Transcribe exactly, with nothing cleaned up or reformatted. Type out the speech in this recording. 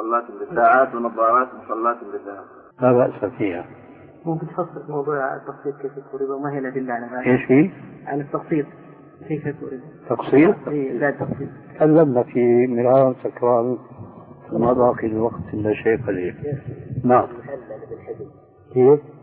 مصلاة بالساعات ونظارات مصلاة بالذهب. لا بأس فيها. ممكن تفصل موضوع التقسيط كيف يكون ربا وما هي إلا بالله على ذلك. إيش فيه؟ عن التقسيط كيف يكون ربا؟ تقسيط؟ إيه لا تقسيط. تكلمنا في مرارا تكرارا فما باقي الوقت إلا شيء قليل. نعم. كيف؟